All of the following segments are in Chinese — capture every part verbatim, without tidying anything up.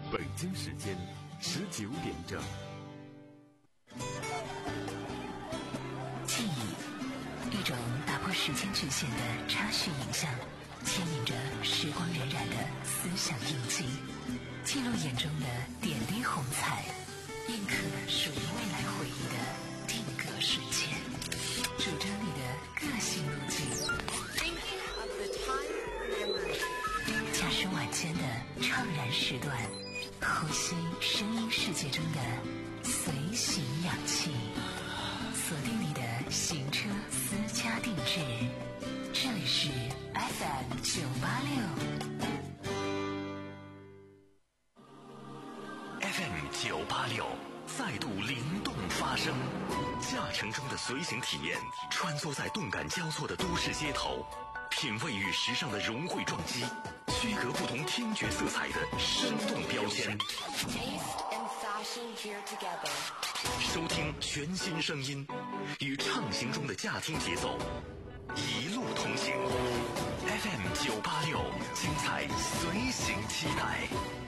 北京时间十九点整。 记忆，一种打破时间局限的插叙影像，牵引着时光荏苒的思想印记，记录眼中的点滴红彩，印刻属于未来回忆的定格瞬间，主张你的个性路径。驾驶晚间的怅然时段，呼吸声音世界中的随行氧气，锁定你的行车私家定制，这里是 F M 九八六 F M 九八六再度灵动发声，驾乘中的随行体验，穿梭在动感交错的都市街头，品味与时尚的融汇撞击，区隔不同听觉色彩的生动标签，收听全新声音，与畅行中的驾听节奏一路同行。 F M 九八六精彩随行期待。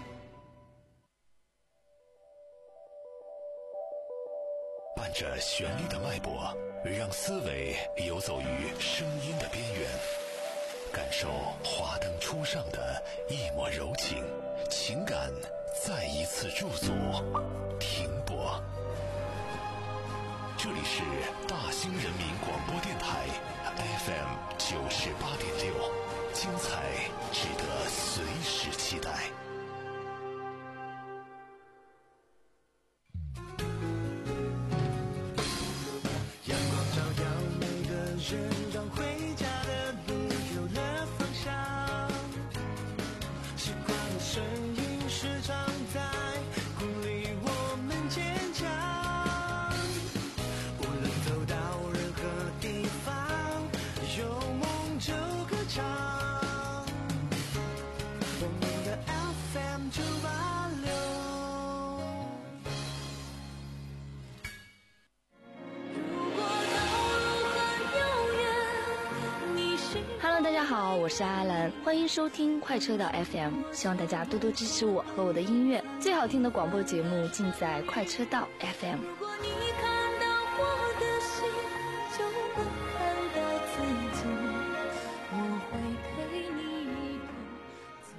伴着旋律的脉搏，让思维游走于声音的边缘，感受华灯初上的一抹柔情，情感再一次驻足停泊。这里是大兴人民广播电台 F M 九十八点六，精彩值得随时期待。 阳光照耀每个人，让回家的路有了方向。时光的声音时常在鼓励我们坚强。无论走到任何地方，有梦就歌唱。我们的 F M 九八六。 Hello， 大家好，我是阿兰，欢迎收听快车道 F M， 希望大家多多支持我和我的音乐，最好听的广播节目尽在快车道 F M。 如果你看到我的心，就能看到自己，我会陪你一同醉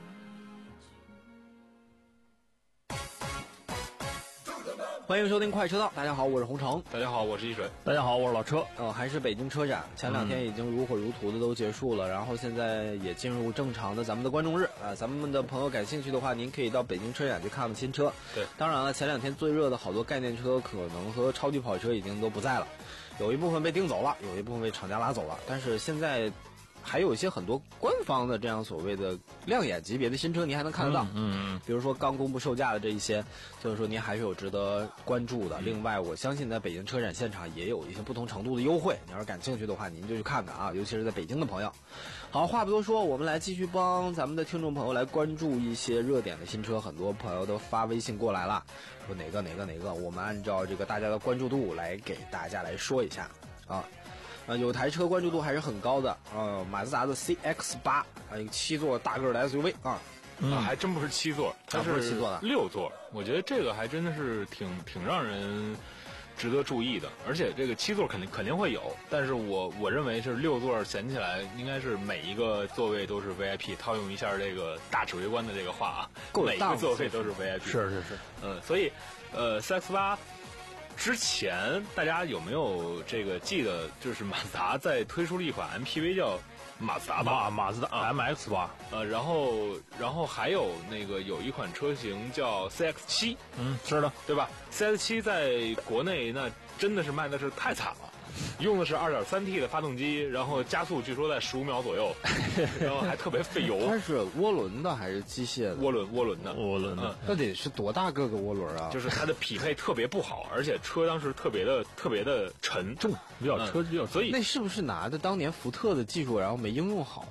去。 欢迎收听快车道，大家好，我是洪城。 大家好，我是一水。 大家好，我是老车。呃，还是北京车展，前两天已经如火如荼的都结束了，嗯、然后现在也进入正常的咱们的观众日啊、呃。咱们的朋友感兴趣的话，您可以到北京车展去看看新车。 对， 当然了，前两天最热的好多概念车可能和超级跑车已经都不在了，有一部分被订走了，有一部分被厂家拉走了，但是现在还有一些很多官方的这样所谓的亮眼级别的新车，您还能看得到。 嗯嗯， 比如说刚公布售价的这一些，就是说您还是有值得关注的。另外，我相信在北京车展现场也有一些不同程度的优惠，你要是感兴趣的话，您就去看看啊，尤其是在北京的朋友。好，话不多说，我们来继续帮咱们的听众朋友来关注一些热点的新车。很多朋友都发微信过来了，说哪个哪个哪个，我们按照这个大家的关注度来给大家来说一下啊。呃，有台车关注度还是很高的，呃，马自达的 C X 八，啊，一个七座大个的 S U V 啊， 嗯、啊，还真不是七座，它不是七座的， 六座。我觉得这个还真的是挺挺让人值得注意的，而且这个七座肯定肯定会有，但是我我认为是六座显起来应该是每一个座位都是 V I P， 套用一下这个大指挥官的这个话啊，每一个座位都是 V I P， 是是是， 嗯，所以呃 C X 八。之前大家有没有这个记得，就是马自达在推出了一款 M P V 叫马自达八， 马自达 M X 八， 呃，然后然后还有那个有一款车型叫 C X 七， 嗯，是的， 对吧 ？C X 七在国内那真的是卖的是太惨了。用的是 二点三 T 的发动机，然后加速据说在十五秒左右，然后还特别费油。 它是涡轮的还是机械的？ 涡轮，涡轮的， 涡轮的。 嗯， 那得是多大个个涡轮啊？ 就是它的匹配特别不好，而且车当时特别的特别的沉重， 比较车比较， 所以那是不是拿的当年福特的技术，然后没应用好？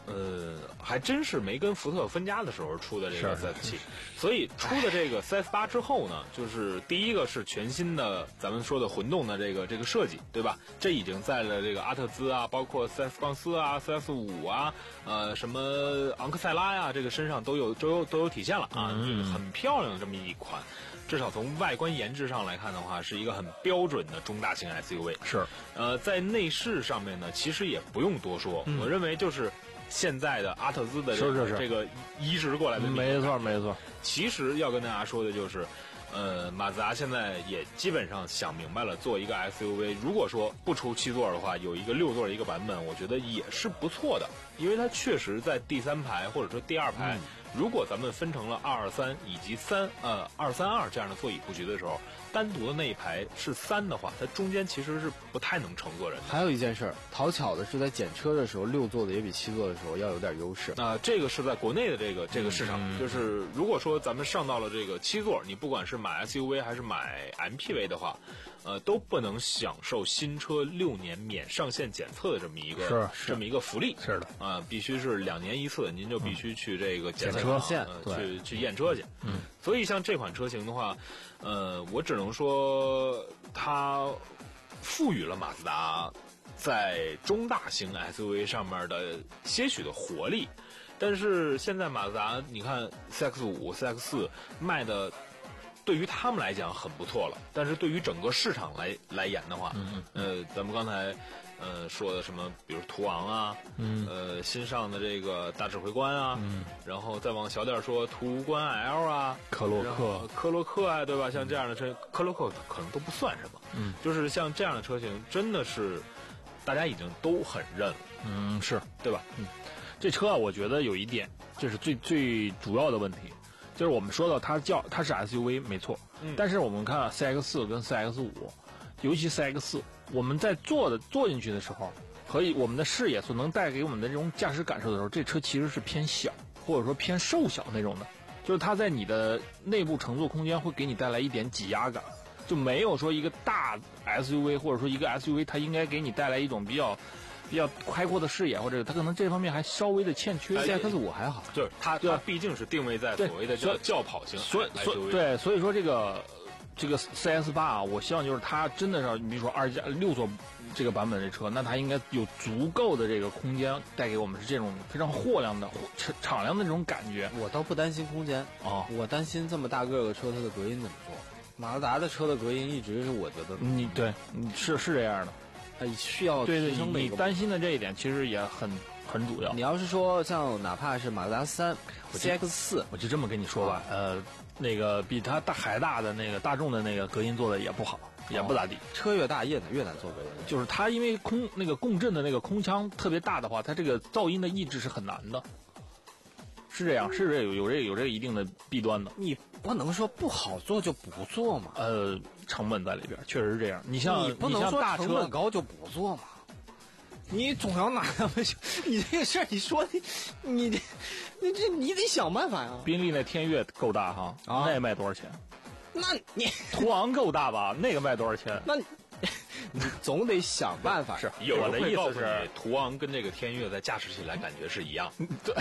呃，还真是没跟福特分家的时候出的这个 C S 七，所以出的这个 C S 八之后呢，就是第一个是全新的咱们说的混动的这个这个设计，对吧？这已经在了这个阿特兹啊，包括 C S 杠四啊、C S 五啊，呃，什么昂克赛拉呀，这个身上都有都有都有体现了啊，嗯、就是很漂亮的这么一款。至少从外观颜值上来看的话，是一个很标准的中大型 S U V。 是， 呃，在内饰上面呢，其实也不用多说，嗯、我认为就是现在的阿特兹的这个这个移植过来的， 没错没错。 其实要跟大家说的就是，呃，马自达现在也基本上想明白了，做一个 S U V， 如果说不出七座的话，有一个六座的一个版本，我觉得也是不错的，因为它确实在第三排或者说第二排。嗯，如果咱们分成了二二三以及三呃二三二这样的座椅布局的时候，单独的那一排是三的话，它中间其实是不太能乘坐人的。 还有一件事儿，讨巧的是在检车的时候，六座的也比七座的时候要有点优势。 那、呃、这个是在国内的这个这个市场， 嗯、 就是如果说咱们上到了这个七座，你不管是买 S U V 还是买 M P V 的话，呃，都不能享受新车六年免上线检测的这么一个是是这么一个福利。 是的啊、呃，必须是两年一次，您就必须去这个检测车线、呃、去去验车去。 嗯， 所以像这款车型的话，呃，我只能说它赋予了马自达在中大型 S U V 上面的些许的活力。但是现在马自达，你看 C X 五、C X 四卖的，对于他们来讲很不错了，但是对于整个市场来来言的话， 嗯呃，咱们刚才呃说的什么，比如途昂啊， 嗯， 呃，新上的这个大指挥官啊， 嗯， 然后再往小点说，途观 L 啊， 科洛克、 科洛克啊，对吧？像这样的车，科洛克可能都不算什么， 嗯， 就是像这样的车型，真的是大家已经都很认了， 嗯，是对吧？ 嗯，这车啊，我觉得有一点，这是最最主要的问题。就是我们说到它叫它是 S U V 没错，嗯，但是我们看 C X 四跟 C X 五，尤其 C X 四，我们在坐的坐进去的时候，和我们的视野所能带给我们的这种驾驶感受的时候，这车其实是偏小或者说偏瘦小那种的，就是它在你的内部乘坐空间会给你带来一点挤压感，就没有说一个大 S U V 或者说一个 S U V 它应该给你带来一种比较。比较开阔的视野，或者它可能这方面还稍微的欠缺。 C X 五还好， 就是它它毕竟是定位在所谓的叫轿跑型， 所以所以对，所以说这个这个 C S 八啊，我希望就是它真的是，你比如说二加六座这个版本的车，那它应该有足够的这个空间，带给我们是这种非常货量的、敞亮的这种感觉。 我倒不担心空间啊、哦， 我担心这么大个个车它的隔音怎么做。马自达的车的隔音一直是我觉得， 你对，你是是这样的。 呃，需要对对， 提升的一个你担心的这一点其实也很很主要。 你要是说像哪怕是马自达三、C X 四， 我就这么跟你说吧，呃，那个比它大还大的那个大众的那个隔音做的也不好，也不咋地。 车越大越难越难做隔音， 就是它因为空那个共振的那个空腔特别大的话，它这个噪音的抑制是很难的。是这样，是这有有这有这一定的弊端的。 你不能说不好做就不做嘛。 呃，成本在里边，确实是这样。你像你不能说成本高就不做嘛。你总要拿他们，你这个事儿，你说你你你你这你得想办法呀。 宾利那天越够大哈，啊、那卖多少钱？ 那你途昂够大吧？那个卖多少钱？ 那你你总得想办法。 是， 有我的意思是， 途昂跟这个天越在驾驶起来感觉是一样。 对。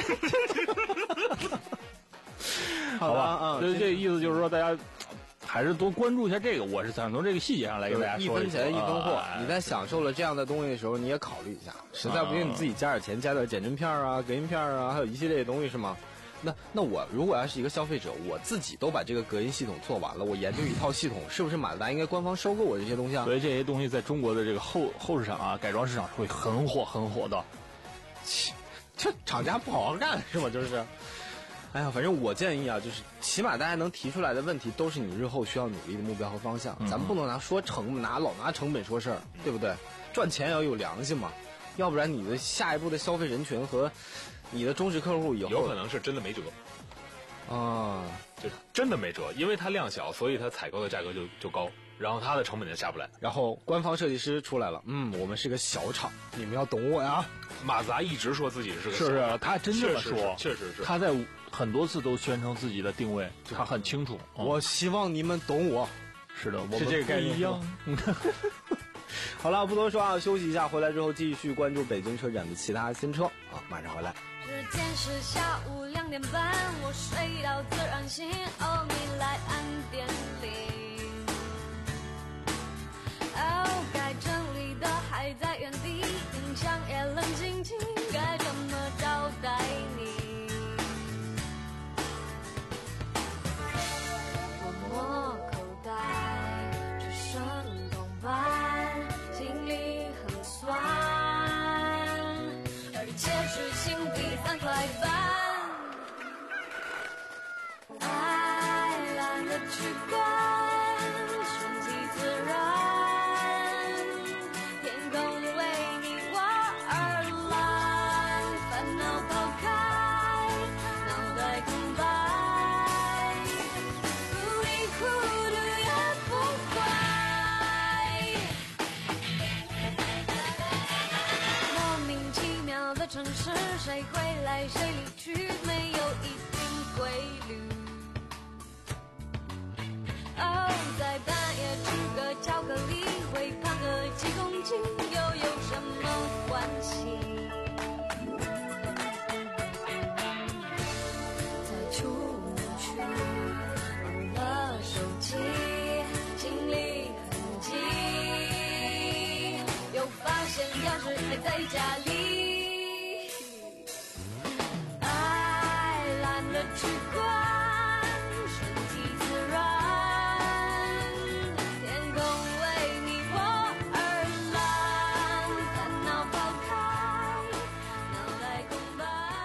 好吧，啊， 这这意思就是说，大家还是多关注一下这个。我是想从这个细节上来跟大家说一分钱一分货。 啊、 你在享受了这样的东西的时候，你也考虑一下，实在不行你自己加点钱，加点减震片啊、隔音片啊，还有一系列的东西是吗？那那我如果要是一个消费者，我自己都把这个隔音系统做完了，我研究一套系统，是不是马自达应该官方收购我这些东西啊？ 所以这些东西在中国的这个后后市场啊，改装市场会很火很火的。 这厂家不好好干是吗？就是。哎呀，反正我建议啊，就是起码大家能提出来的问题，都是你日后需要努力的目标和方向。嗯、咱们不能拿说成拿老拿成本说事儿，对不对？赚钱也要有良心嘛，要不然你的下一步的消费人群和你的忠实客户以后有可能是真的没辙啊， 就真的没辙，因为它量小，所以它采购的价格就就高，然后它的成本就下不来。 然后官方设计师出来了，嗯，我们是个小厂，你们要懂我呀。 马自达一直说自己是个小厂，是是，他真这么说， 确实是， 他在很多次都宣称自己的定位，他很清楚。 我希望你们懂我。 是的，我们是这个概念一样。 好了，不多说啊，休息一下，回来之后继续关注北京车展的其他新车啊，马上回来。 时间是下午两点半，我睡到自然醒，哦，你来按电铃。哦，该整理的还在原地，音响也冷静静，该怎么招待你？我摸口袋，只剩铜板，心里很酸，而且是新币三块半。爱懒得去管，顺其自然，天空为你我而蓝，烦恼抛开，脑袋空白，糊里糊涂也不怪。莫名其妙的城市，谁会来谁离去，没有一定规律。哦，在半夜吃个巧克力，会胖个几公斤，又有什么关系？再出门去，忘了手机，心里很急，又发现钥匙还在家里。爱懒得去管，顺其自然，天空为你我而蓝，烦恼抛开，脑袋空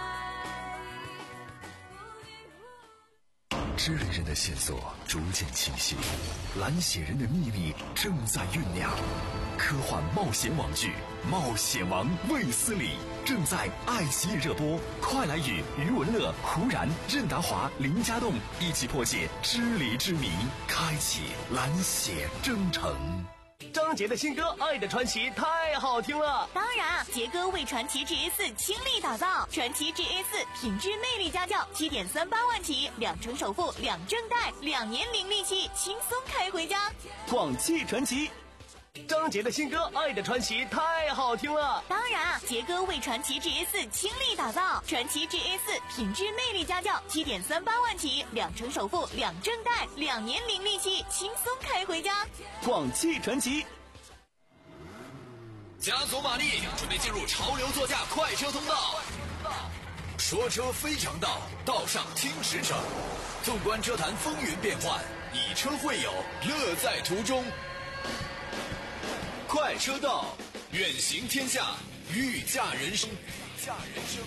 白。 知人人的线索逐渐清晰，蓝血人的秘密正在酝酿。科幻冒险网剧《冒险王卫斯理》正在爱奇艺热播，快来与余文乐、胡然、任达华、林家栋一起破解支离之谜，开启蓝血征程。 张杰的新歌《爱的传奇》太好听了。 当然，杰哥为传奇 G S 倾力打造，传奇 G S 品质魅力家教，七点三八万起，两成首付，两证贷，两年零利息，轻松开回家。 广汽传祺。张杰的新歌《爱的传奇》太好听了。 当然，杰哥为传奇 G S 倾力打造，传奇 G S 品质魅力家教，七点三八万起，两成首付，两证贷，两年零利息，轻松开回家。 广汽传祺。 加足马力，准备进入潮流座驾快车通道。说车非常道，道上听驰骋。纵观车坛风云变幻，以车会友，乐在途中。快车道，远行天下，御驾人生。御驾人生。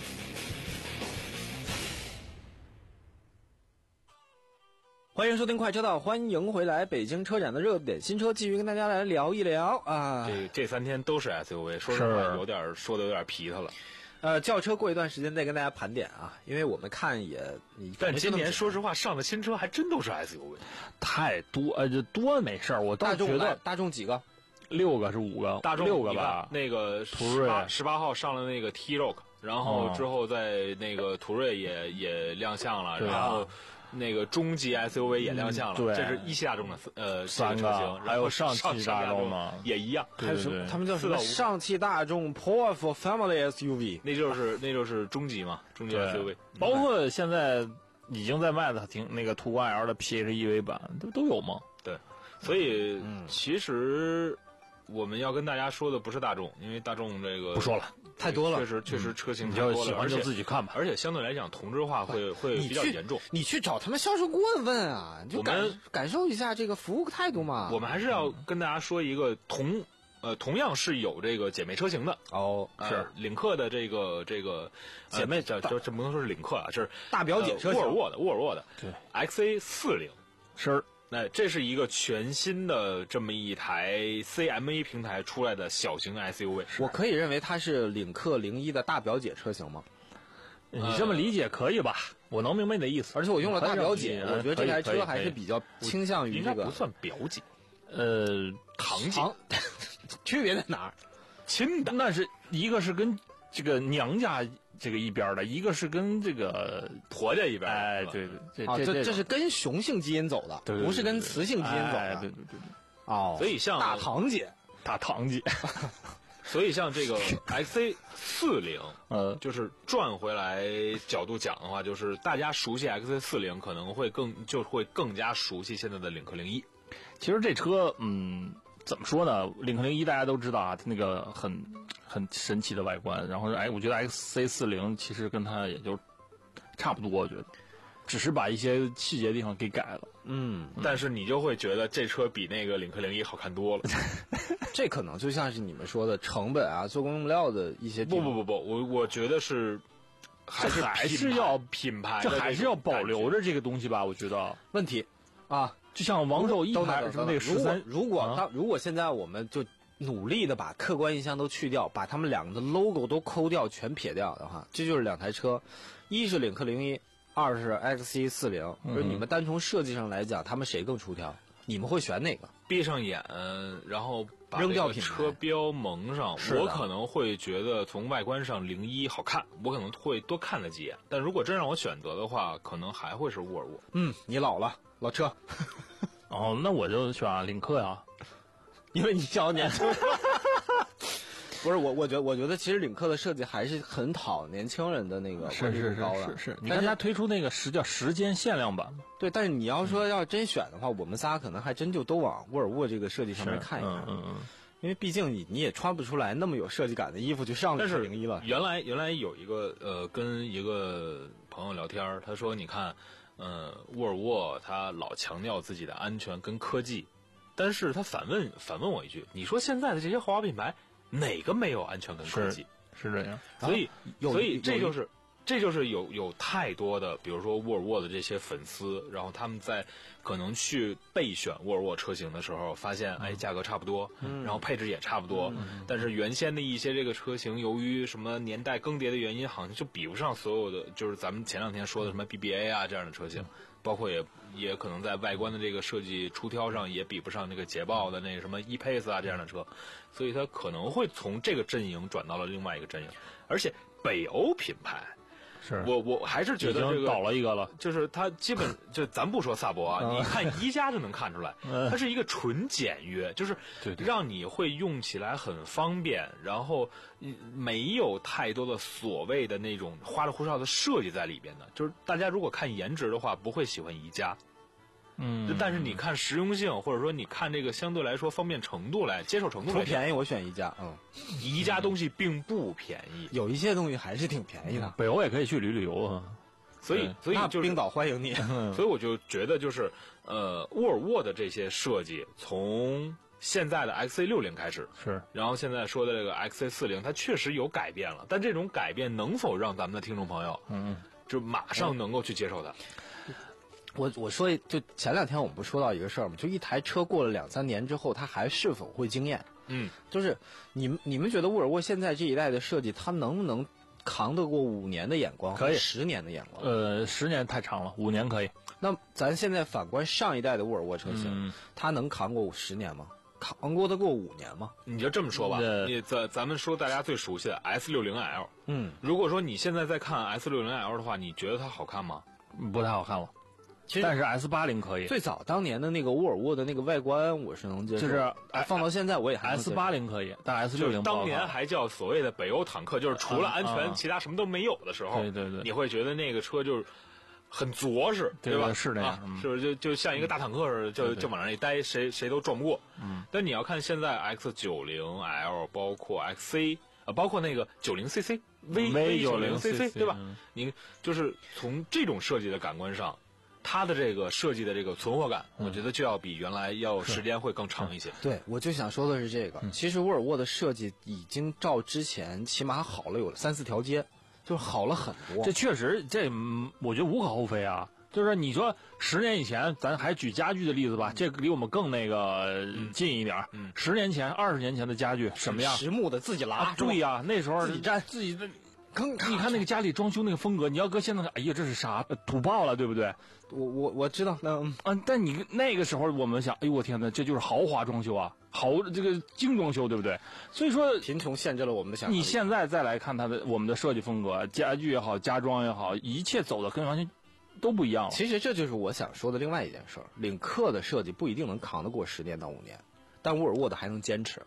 欢迎收听快车道，欢迎回来！北京车展的热点新车，继续跟大家来聊一聊啊。 这这三天都是 S U V， 说实话有点说的有点皮他了。 呃，轿车过一段时间再跟大家盘点啊，因为我们看也，你但今年说实话上的新车还真都是 S U V， 太多呃，这多没事儿，我倒觉得大众几个。 六个是五个， 大众六个吧。 那个途锐十八号上了那个 T-Roc， 然后之后在那个途锐也也亮相了，然后那个中级 S U V 也亮相了。 对， 这是一汽大众的呃三个车型， 还有上汽大众嘛也一样。 还有什么？他们叫什么？上汽大众 Powerful Family S U V， 那就是那就是中级嘛，中级 S U V。 包括现在已经在卖的挺那个途观 L 的 P H E V 版都都有吗？ 对，所以其实。我们要跟大家说的不是大众，因为大众这个不说了， 太多了， 确实确实车型太多了， 嗯、喜欢就自己看吧。 而且相对来讲，同质化会会比较严重。 你去找他们销售顾问问啊，你就感感受一下这个服务态度嘛。 我们还是要跟大家说一个同呃同样是有这个姐妹车型的哦， 是、呃、领克的这个这个姐妹， 这这这不能说是领克啊，是大表姐车型， 沃尔沃的沃尔沃的对 X A 四十。 是。 那这是一个全新的这么一台 C M A 平台出来的小型 S U V， 我可以认为它是领克零一的大表姐车型吗？ 你这么理解可以吧？我能明白你的意思。 而且我用了大表姐，我觉得这台车还是比较倾向于这个， 应该不算表姐， 呃， 堂姐， 区别在哪儿？ 亲的， 那是一个是跟这个娘家这个一边的，一个是跟这个婆家一边。 哎，对对，这啊，这这是跟雄性基因走的， 对对对对不是跟雌性基因走的。 哎、对对对对。 哦， 所以像大堂姐， 大堂姐。 所以像这个 X C 四零， 呃， 就是转回来角度讲的话，就是大家熟悉 X C 四零，可能会更就会更加熟悉现在的领克零一。 其实这车，嗯，怎么说呢？领克零一大家都知道啊，它那个很很神奇的外观。然后，哎，我觉得 X C 四零其实跟它也就差不多，我觉得。只是把一些细节地方给改了， 嗯，但是你就会觉得这车比那个领克零一好看多了。 这可能就像是你们说的成本啊、做工用料的一些。 不不不不，我我觉得是还是还是要品牌， 这还是要保留着这个东西吧？我觉得问题啊， 就像王守一排什么那个十三， 如果他、啊、如果现在我们就努力的把客观印象都去掉，把他们两个的 logo 都抠掉，全撇掉的话，这就是两台车，一是领克零一。二是 X C 四零，就是你们单从设计上来讲，他们谁更出挑？你们会选哪个？ 闭上眼，然后把扔掉品牌车标蒙上，我可能会觉得从外观上零一好看，我可能会多看了几眼。但如果真让我选择的话，可能还会是沃尔沃。 嗯，你老了，老车。 哦，那我就选领克呀， 因为你小年轻。不是我，我觉得，我觉得其实领克的设计还是很讨年轻人的那个是是是是是。你看它推出那个时叫时间限量版嘛？ 对，但是你要说要真选的话，嗯、我们仨可能还真就都往沃尔沃这个设计上面看一看。 嗯嗯。 因为毕竟你你也穿不出来那么有设计感的衣服去上领克零一了。 原来原来有一个呃，跟一个朋友聊天，他说你看，呃，沃尔沃他老强调自己的安全跟科技，但是他反问反问我一句，你说现在的这些豪华品牌？哪个没有安全跟科技？ 是这样， 所以所以这就是这就是有有太多的，比如说沃尔沃的这些粉丝，然后他们在可能去备选沃尔沃车型的时候，发现哎价格差不多， 嗯、 然后配置也差不多，嗯、但是原先的一些这个车型，由于什么年代更迭的原因，好像就比不上所有的，就是咱们前两天说的什么 B B A 啊这样的车型。嗯包括也也可能在外观的这个设计出挑上也比不上那个捷豹的那个什么 E-Pace 啊这样的车，所以它可能会从这个阵营转到了另外一个阵营，而且北欧品牌。 是我我还是觉得这个倒了一个了， 就是它基本就咱不说萨博啊，你看宜家就能看出来，它是一个纯简约，就是让你会用起来很方便，然后没有太多的所谓的那种花里胡哨的设计在里边的。就是大家如果看颜值的话，不会喜欢宜家。 嗯， 但是你看实用性，或者说你看这个相对来说方便程度来接受程度来， 便宜我选宜家。嗯， 宜家东西并不便宜， 有一些东西还是挺便宜的。 北欧也可以去旅旅游啊， 所以所以就是冰岛欢迎你。 所以我就觉得就是呃，沃尔沃的这些设计，从现在的 X C 六零开始是， 然后现在说的这个 X C 四零，它确实有改变了，但这种改变能否让咱们的听众朋友嗯就马上能够去接受它？ 我我说就前两天我们不说到一个事儿吗？就一台车过了两三年之后，它还是否会惊艳？ 嗯， 就是你们你们觉得沃尔沃现在这一代的设计，它能不能扛得过五年的眼光？ 可以， 十年的眼光？ 呃，十年太长了，五年可以。 那咱现在反观上一代的沃尔沃车型， 嗯、 它能扛过十年吗？扛过得过五年吗？ 你就这么说吧，你咱咱们说大家最熟悉的 S 六十 L， 嗯， 如果说你现在在看 S 六十 L 的话，你觉得它好看吗？ 不太好看了。 其实但是 S 八十 可以。 最早当年的那个沃尔沃的那个外观，我是能接受。 就是放到现在我也还 S 八十 可以，但 S 六十当年还叫所谓的北欧坦克，就是除了安全， 啊、 其他什么都没有的时候， 对对对， 你会觉得那个车就是很着实， 对吧？ 是那样， 啊、是不是就就像一个大坦克似的，就就往那一待，谁谁都撞不过。 嗯。 但你要看现在 X 九十 L， 包括 X C。啊，包括那个九十 C C、V V 九十 C C， 对吧？ 嗯、 你就是从这种设计的感官上，它的这个设计的这个存活感， 嗯、 我觉得就要比原来要时间会更长一些。 对，我就想说的是这个。 嗯、 其实沃尔沃的设计已经照之前起码好了有三四条街，就是好了很多。 这确实，这我觉得无可厚非啊。就是你说十年以前，咱还举家具的例子吧，这离我们更那个近一点。 嗯， 十年前、二十年前的家具什么样？ 实木的，自己拉。 啊、对呀、啊，那时候自己站， 自己的。更你看那个家里装修那个风格，你要搁现在，哎呀，这是啥？土爆了，对不对？ 我我我知道，那啊，但你那个时候我们想，哎呦我天哪，这就是豪华装修啊，豪这个精装修，对不对？所以说贫穷限制了我们的想象力。 你现在再来看它的我们的设计风格，家具也好，家装也好，一切走的跟完全都不一样了。 其实这就是我想说的另外一件事儿，领克的设计不一定能扛得过十年到五年，但沃尔沃的还能坚持。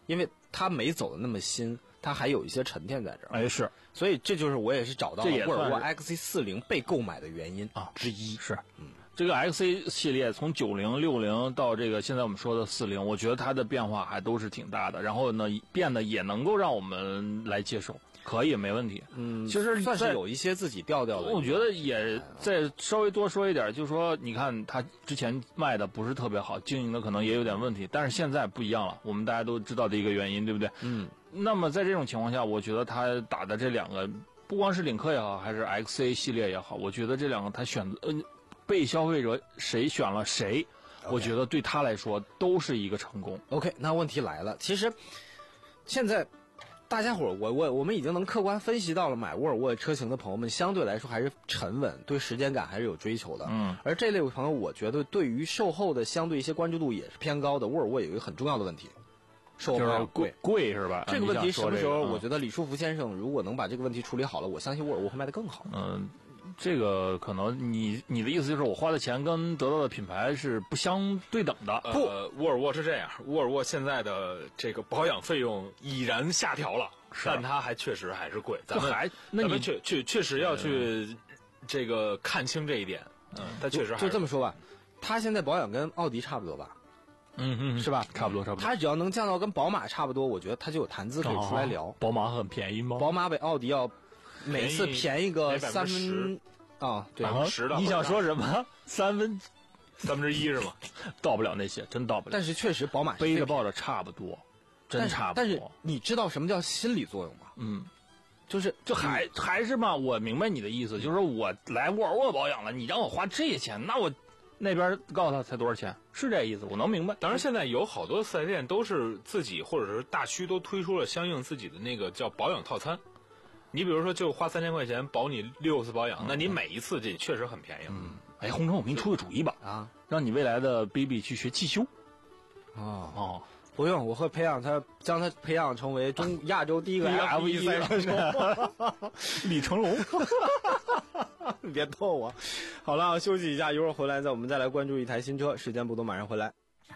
因为它没走的那么新，它还有一些沉淀在这儿。 哎，是， 所以这就是我也是找到了这也沃尔沃算是 X C 四零被购买的原因啊之一。 是，嗯，这个 X C 系列从九零、六零到这个现在我们说的四零，我觉得它的变化还都是挺大的。然后呢，变得也能够让我们来接受，可以没问题。 嗯， 其实算是有一些自己调调的。 我觉得也再稍微多说一点，就是说，你看它之前卖的不是特别好，经营的可能也有点问题，但是现在不一样了，我们大家都知道的一个原因，对不对？ 嗯。 那么在这种情况下，我觉得他打的这两个，不光是领克也好，还是 X A 系列也好，我觉得这两个他选择，呃，被消费者谁选了谁， Okay. 我觉得对他来说都是一个成功。 OK， 那问题来了，其实现在大家伙儿，我我我们已经能客观分析到了，买沃尔沃车型的朋友们相对来说还是沉稳，对时间感还是有追求的。 嗯， 而这类朋友，我觉得对于售后的相对一些关注度也是偏高的。沃尔沃有一个很重要的问题。售后贵贵是吧？ 这个问题什么时候？ 这个嗯、 我觉得李书福先生如果能把这个问题处理好了，我相信沃尔沃会卖得更好。 嗯，这个可能你你的意思就是我花的钱跟得到的品牌是不相对等的。 不，呃、沃尔沃是这样，沃尔沃现在的这个保养费用已然下调了，但它还确实还是贵。咱们还那你确确确实要去这个看清这一点。嗯，它确实还是就这么说吧，它现在保养跟奥迪差不多吧。 嗯嗯， 是吧？ 差不多差不多。 它只要能降到跟宝马差不多，我觉得它就有谈资可以出来聊。 哦、宝马很便宜吗？ 宝马比奥迪要每次便宜个三分啊，对， 百分之十的。 你想说什么？三分三分之一是吗？ 到不了那些，真到不了。 但是确实宝马背着抱着差不多，真差不多。 但是你知道什么叫心理作用吗？ 嗯， 就是就还还是嘛，我明白你的意思，就是说我来沃尔沃保养了，你让我花这些钱，那我。那边告诉他才多少钱，是这意思，我能明白。 当然，现在有好多四 S 店都是自己或者是大区都推出了相应自己的那个叫保养套餐。你比如说，就花三千块钱保你六次保养，嗯、那你每一次这确实很便宜。 嗯，哎，洪城，我给你出个主意吧， 啊， 让你未来的 baby 去学汽修。 哦哦， 不用，我会培养他，将他培养成为中亚洲第一个 F 一赛车手， 李成龙。 你别逗我。好了，休息一下，一会儿回来再我们再来关注一台新车。时间不多，马上回来。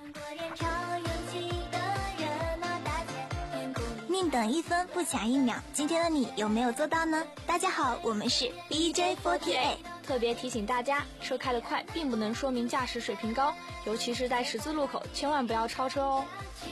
宁等一分不抢一秒，今天的你有没有做到呢？大家好，我们是 B J 四十八。 特别提醒大家，车开得快并不能说明驾驶水平高，尤其是在十字路口，千万不要超车哦。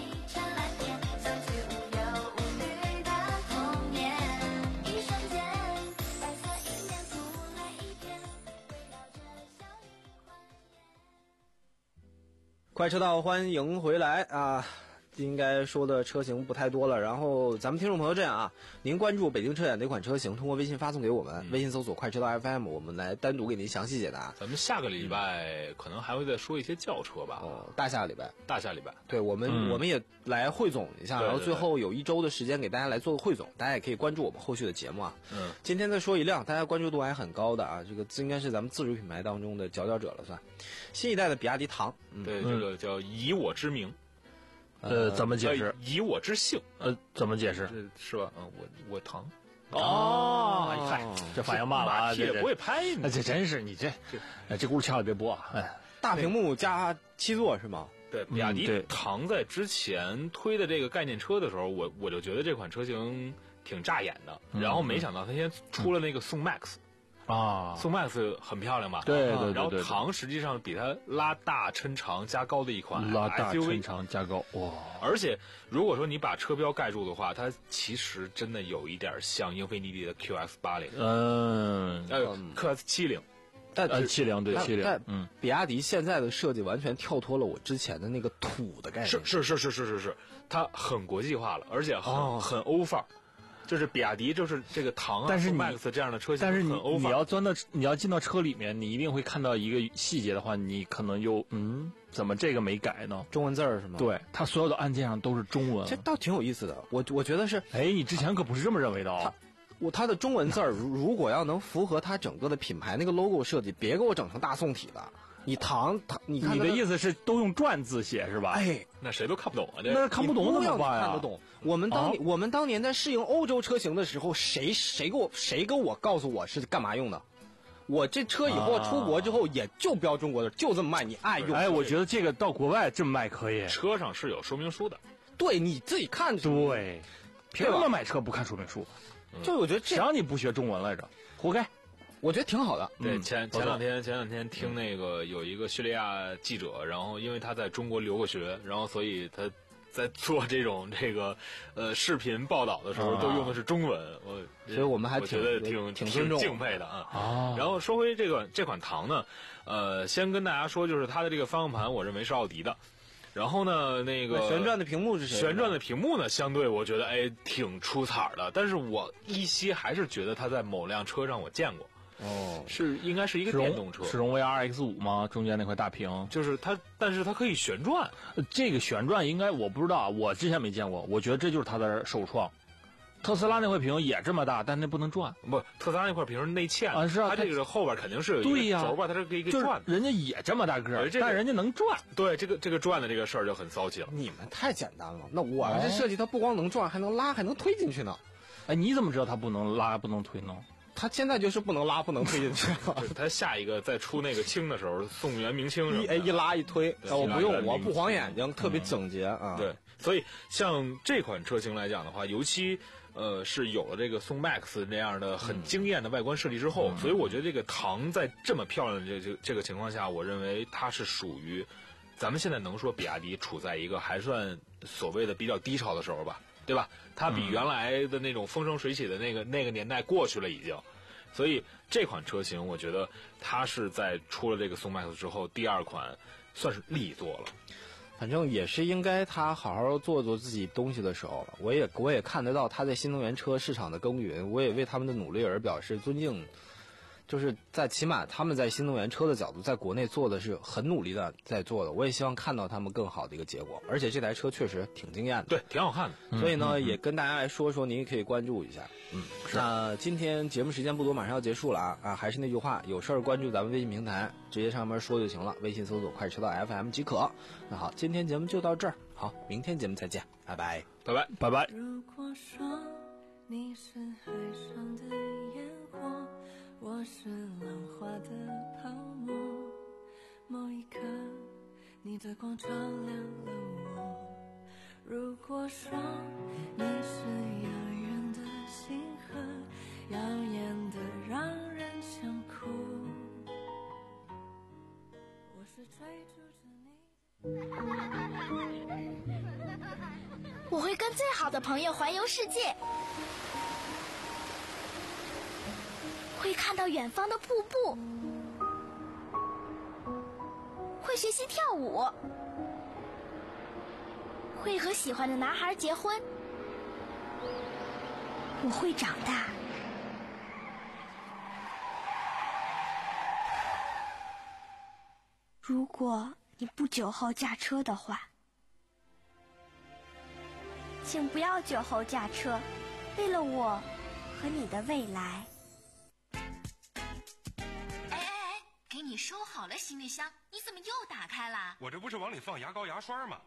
快车道，欢迎回来啊！应该说的车型不太多了，然后咱们听众朋友这样啊，您关注北京车展哪款车型，通过微信发送给我们，嗯、微信搜索快车道 F M， 我们来单独给您详细解答。 咱们下个礼拜、嗯、可能还会再说一些轿车吧。 哦，大下个礼拜， 大下礼拜， 对我们、嗯、我们也来汇总一下， 对对对， 然后最后有一周的时间给大家来做个汇总，大家也可以关注我们后续的节目啊。 嗯， 今天再说一辆大家关注度还很高的啊，这个应该是咱们自主品牌当中的佼佼者了算，新一代的比亚迪唐， 嗯、对，这个叫以我之名。 呃，怎么解释？ 以我之姓， 呃，怎么解释？ 是吧？嗯，我我唐。 哦，你看这反应慢了啊！ 这也不会拍你，这真是你这这这轱辘千万别播啊！哎， 大屏幕加七座是吗？ 对，比亚迪唐在之前推的这个概念车的时候，我我就觉得这款车型挺扎眼的，然后没想到它现在出了那个宋 MAX。 啊， 宋 MAX 很漂亮吧？ 对对对对。 然后唐实际上比它拉大抻长加高的一款 S U V， 拉大抻长加高哇！ 而且如果说你把车标盖住的话，它其实真的有一点像英菲尼迪的 Q X 八零， 嗯， 呃 Q X 七零， 但呃七零对七零， 嗯，比亚迪现在的设计完全跳脱了我之前的那个土的概念， 是是是是是是是，它很国际化了，而且很、 哦、 很欧范儿。就是比亚迪，就是这个唐啊， 但是你 Max 这样的车型， 但是你你要钻到你要进到车里面，你一定会看到一个细节的话，你可能又嗯，怎么这个没改呢？ 中文字儿是吗？ 对，它所有的按键上都是中文， 这倒挺有意思的。我我觉得是， 哎，你之前可不是这么认为的哦。 我它的中文字儿如果要能符合它整个的品牌那个 logo 设计，别给我整成大宋体的。你唐唐，你看你的意思是都用篆字写是吧？ 哎， 那谁都看不懂啊！这那看不懂怎么办呀？ 看得懂。我们当、啊、我们当年在适应欧洲车型的时候，谁谁给我谁给我告诉我是干嘛用的？我这车以后出国之后也就标中国的，就这么卖，你爱用。 哎，我觉得这个到国外这么卖可以。 车上是有说明书的。 对，你自己看着。 对，凭什么买车不看说明书？ 就是我觉得这谁让你不学中文来着？活该。 我觉得挺好的。 对，前前两天前两天听那个有一个叙利亚记者，然后因为他在中国留过学，然后所以他在做这种这个呃视频报道的时候，都用的是中文。我所以我们还我觉得挺挺尊重敬佩的啊。 啊。 然后说回这个这款唐呢，呃，先跟大家说，就是它的这个方向盘，我认为是奥迪的。然后呢，那个旋转的屏幕是谁？ 旋转的屏幕呢，相对我觉得哎挺出彩的，但是我依稀还是觉得它在某辆车上我见过。 哦， 是应该是一个电动车， 是荣威 R X 五 吗？中间那块大屏， 就是它，但是它可以旋转。 这个旋转应该我不知道，我之前没见过。我觉得这就是它的首创。特斯拉那块屏也这么大，但那不能转。 不，特斯拉那块屏是内嵌啊，是啊， 它这个后边肯定是有对呀轴吧，它是可以转。 人家也这么大个儿， 这个、 但人家能转。 对，这个这个转的这个事儿就很骚气了。 你们太简单了，那我们这设计它不光能转，还能拉，还能推进去呢。 哎，你怎么知道它不能拉，不能推呢？ 他现在就是不能拉，不能推进去。 他下一个再出那个轻的时候，宋元明清一哎一拉一推，我不用，我不晃眼睛，特别整洁啊。 对，所以像这款车型来讲的话，尤其呃是有了这个宋 MAX 这样的很惊艳的外观设计之后， 嗯、 所以我觉得这个唐在这么漂亮的这这这个情况下，我认为它是属于咱们现在能说比亚迪处在一个还算所谓的比较低潮的时候吧。对吧？它比原来的那种风生水起的那个那个年代过去了已经，所以这款车型我觉得它是在出了这个宋 MAX 之后第二款算是力作了。 反正也是应该他好好做做自己东西的时候了。我也我也看得到他在新能源车市场的耕耘，我也为他们的努力而表示尊敬。就是在起码他们在新能源车的角度，在国内做的是很努力的在做的，我也希望看到他们更好的一个结果。而且这台车确实挺惊艳的， 对，挺好看的。 所以呢， 嗯嗯、 也跟大家来说说，您也可以关注一下。 嗯， 那今天节目时间不多，马上要结束了啊啊！还是那句话，有事儿关注咱们微信平台，直接上面说就行了，微信搜索快车道 F M 即可。那好，今天节目就到这儿，好，明天节目再见，拜拜， 拜拜， 拜拜。 如果说你是海上的烟火，我是浪花的泡沫，某一刻你的光照亮了我。如果说你是遥远的星河，耀眼的让人想哭，我是追逐着你。 我会跟最好的朋友环游世界，会看到远方的瀑布，会学习跳舞，会和喜欢的男孩结婚。我会长大。如果你不久后驾车的话，请不要酒后驾车，为了我和你的未来。 哎哎哎，给你收好了行李箱，你怎么又打开了？ 我这不是往里放牙膏牙刷吗？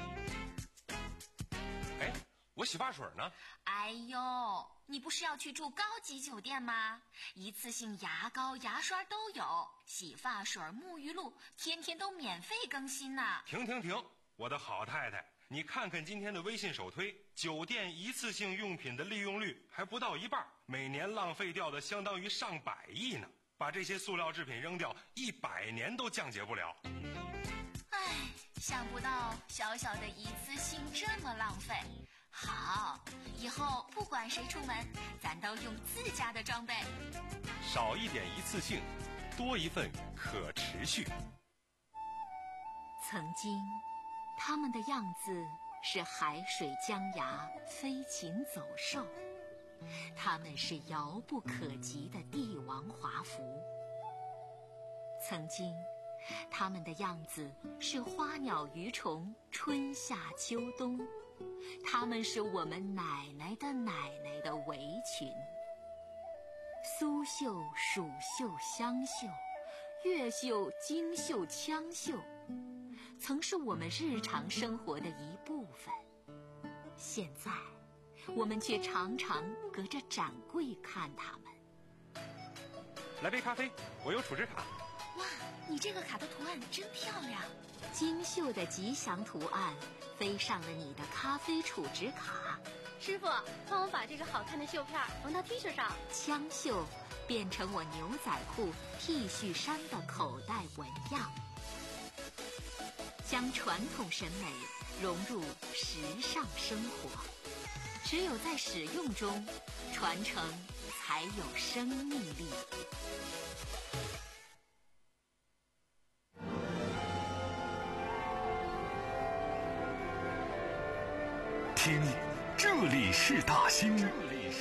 哎，我洗发水呢？ 哎呦，你不是要去住高级酒店吗？一次性牙膏牙刷都有，洗发水沐浴露天天都免费更新呢。 停停停，我的好太太，你看看今天的微信首推，酒店一次性用品的利用率还不到一半，每年浪费掉的相当于上百亿呢。把这些塑料制品扔掉，一百年都降解不了。 唉，想不到小小的一次性这么浪费。好，以后不管谁出门，咱都用自家的装备。 少一点一次性，多一份可持续。 曾经他们的样子是海水江崖，飞禽走兽，他们是遥不可及的帝王华服。曾经他们的样子是花鸟鱼虫，春夏秋冬，他们是我们奶奶的奶奶的围裙。苏绣、蜀绣、湘绣，越绣、京绣、羌绣，曾是我们日常生活的一部分。现在我们却常常隔着展柜看他们。 来杯咖啡，我有储值卡。 哇，你这个卡的图案真漂亮，精绣的吉祥图案飞上了你的咖啡储值卡。 师傅，帮我把这个好看的绣片缝到 T 恤上。 枪绣变成我牛仔裤、T 恤衫的口袋纹样，将传统审美融入时尚生活。只有在使用中，传承才有生命力。 听，这里是大兴。